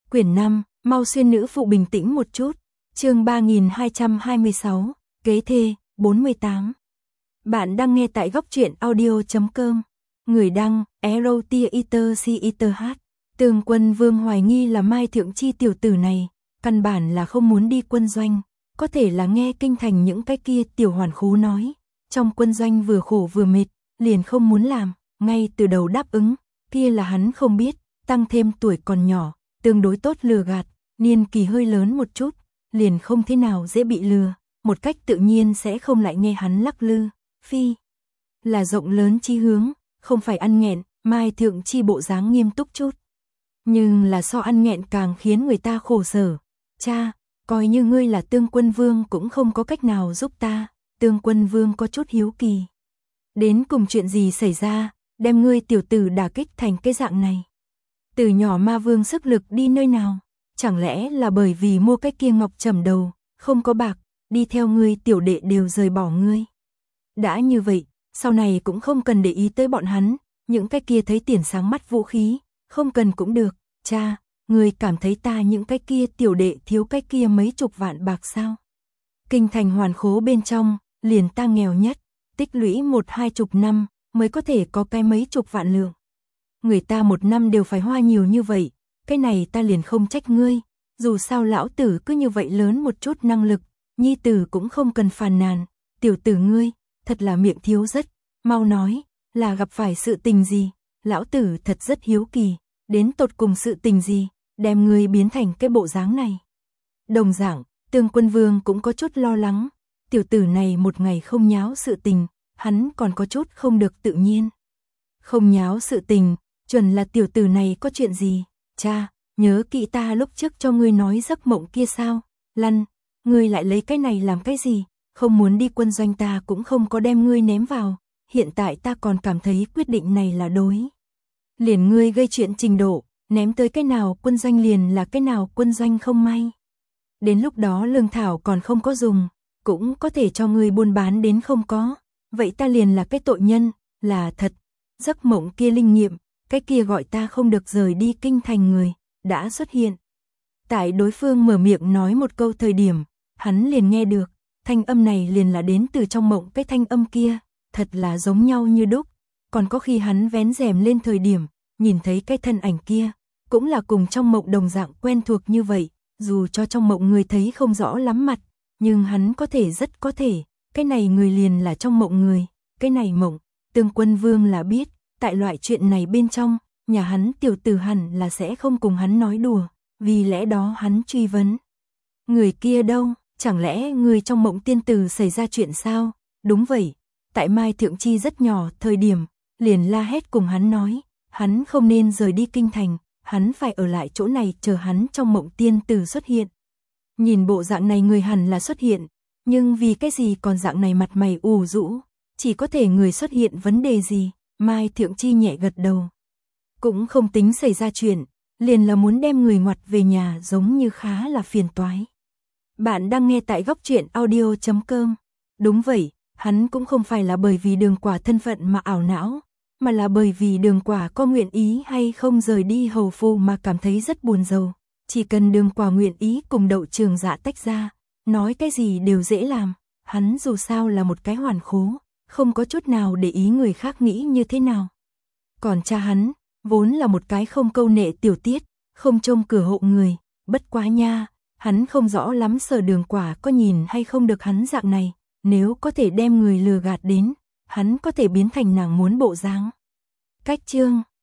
Quyển 5, mau xuyên nữ phụ bình tĩnh một chút. Chương 3226, kế thê, 48. Bạn đang nghe tại góc truyện audio.com. Người đăng, Erotiater. Tường Quân Vương hoài nghi là Mai Thượng Chi tiểu tử này, căn bản là không muốn đi quân doanh, có thể là nghe kinh thành những cái kia tiểu hoàn khố nói, trong quân doanh vừa khổ vừa mệt, liền không muốn làm, ngay từ đầu đáp ứng, kia là hắn không biết, tăng thêm tuổi còn nhỏ, tương đối tốt lừa gạt, niên kỳ hơi lớn một chút, liền không thế nào dễ bị lừa, một cách tự nhiên sẽ không lại nghe hắn lắc lư, phi là rộng lớn chi hướng, không phải ăn nghẹn, Mai Thượng Chi bộ dáng nghiêm túc chút. Nhưng là so ăn nghẹn càng khiến người ta khổ sở. Cha, coi như ngươi là Tương Quân Vương cũng không có cách nào giúp ta. Tương Quân Vương có chút hiếu kỳ. Đến cùng chuyện gì xảy ra, đem ngươi tiểu tử đả kích thành cái dạng này. Từ nhỏ Ma Vương sức lực đi nơi nào, chẳng lẽ là bởi vì mua cái kia ngọc trầm đầu, không có bạc, đi theo ngươi tiểu đệ đều rời bỏ ngươi. Đã như vậy, sau này cũng không cần để ý tới bọn hắn, những cái kia thấy tiền sáng mắt vũ khí, không cần cũng được. Cha, ngươi cảm thấy ta những cái kia tiểu đệ thiếu cái kia mấy chục vạn bạc sao? Kinh thành hoàn khố bên trong, liền ta nghèo nhất, tích lũy 1-20 năm mới có thể có cái mấy chục vạn lượng. Người ta một năm đều phải hoa nhiều như vậy, cái này ta liền không trách ngươi, dù sao lão tử cứ như vậy lớn một chút năng lực, nhi tử cũng không cần phàn nàn, tiểu tử ngươi, thật là miệng thiếu rất, mau nói, là gặp phải sự tình gì, lão tử thật rất hiếu kỳ, đến tột cùng sự tình gì, đem ngươi biến thành cái bộ dáng này. Đồng dạng, Tương Quân Vương cũng có chút lo lắng, tiểu tử này một ngày không nháo sự tình, hắn còn có chút không được tự nhiên. Không nháo sự tình, chuẩn là tiểu tử này có chuyện gì, cha, nhớ kỹ ta lúc trước cho ngươi nói giấc mộng kia sao, lăn, ngươi lại lấy cái này làm cái gì, không muốn đi quân doanh ta cũng không có đem ngươi ném vào, hiện tại ta còn cảm thấy quyết định này là đối. Liền ngươi gây chuyện trình độ, ném tới cái nào quân doanh liền là cái nào quân doanh không may. Đến lúc đó lương thảo còn không có dùng, cũng có thể cho ngươi buôn bán đến không có, vậy ta liền là cái tội nhân, là thật. Giấc mộng kia linh nghiệm, cái kia gọi ta không được rời đi kinh thành người, đã xuất hiện. Tại đối phương mở miệng nói một câu thời điểm, hắn liền nghe được, thanh âm này liền là đến từ trong mộng cái thanh âm kia, thật là giống nhau như đúc. Còn có khi hắn vén rèm lên thời điểm, nhìn thấy cái thân ảnh kia, cũng là cùng trong mộng đồng dạng quen thuộc như vậy, dù cho trong mộng người thấy không rõ lắm mặt, nhưng hắn có thể rất có thể, cái này người liền là trong mộng người, cái này mộng, Tương Quân Vương là biết, tại loại chuyện này bên trong, nhà hắn tiểu tử hẳn là sẽ không cùng hắn nói đùa, vì lẽ đó hắn truy vấn. Người kia đâu, chẳng lẽ người trong mộng tiên tử xảy ra chuyện sao? Đúng vậy, tại Mai Thượng Chi rất nhỏ thời điểm, liền la hét cùng hắn nói, hắn không nên rời đi kinh thành, hắn phải ở lại chỗ này chờ hắn trong mộng tiên tử xuất hiện. Nhìn bộ dạng này người hẳn là xuất hiện, nhưng vì cái gì còn dạng này mặt mày ủ rũ, chỉ có thể người xuất hiện vấn đề gì, Mai Thượng Chi nhẹ gật đầu. Cũng không tính xảy ra chuyện, liền là muốn đem người ngoặt về nhà giống như khá là phiền toái. Bạn đang nghe tại góc truyện audio.com. Đúng vậy, hắn cũng không phải là bởi vì Đường Quả thân phận mà ảo não, mà là bởi vì Đường Quả có nguyện ý hay không rời đi hầu phu mà cảm thấy rất buồn rầu. Chỉ cần Đường Quả nguyện ý cùng Đậu Trường Dạ tách ra, nói cái gì đều dễ làm, hắn dù sao là một cái hoàn khố, không có chút nào để ý người khác nghĩ như thế nào. Còn cha hắn, vốn là một cái không câu nệ tiểu tiết, không trông cửa hộ người, bất quá nha, hắn không rõ lắm Sở Đường Quả có nhìn hay không được hắn dạng này, nếu có thể đem người lừa gạt đến, hắn có thể biến thành nàng muốn bộ dáng. Cách chương